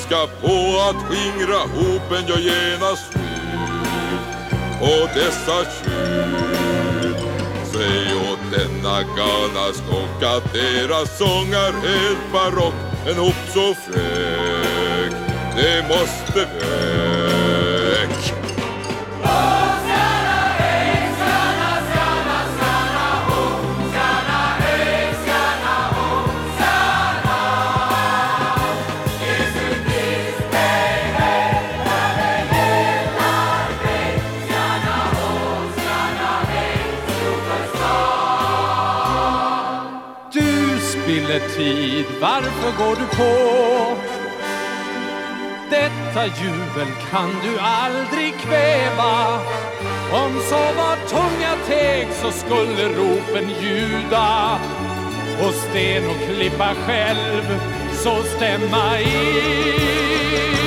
ska på att skingra hopen gör genast slut på dessa tjut. Säg åt denna galna skock att deras sång är helt barock. En hop så fräck, det måste väck. Tid, varför går du på? Detta jubel kan du aldrig kväva. Om så var tunga teg så skulle ropen ljuda och sten och klippa själv så stämma in.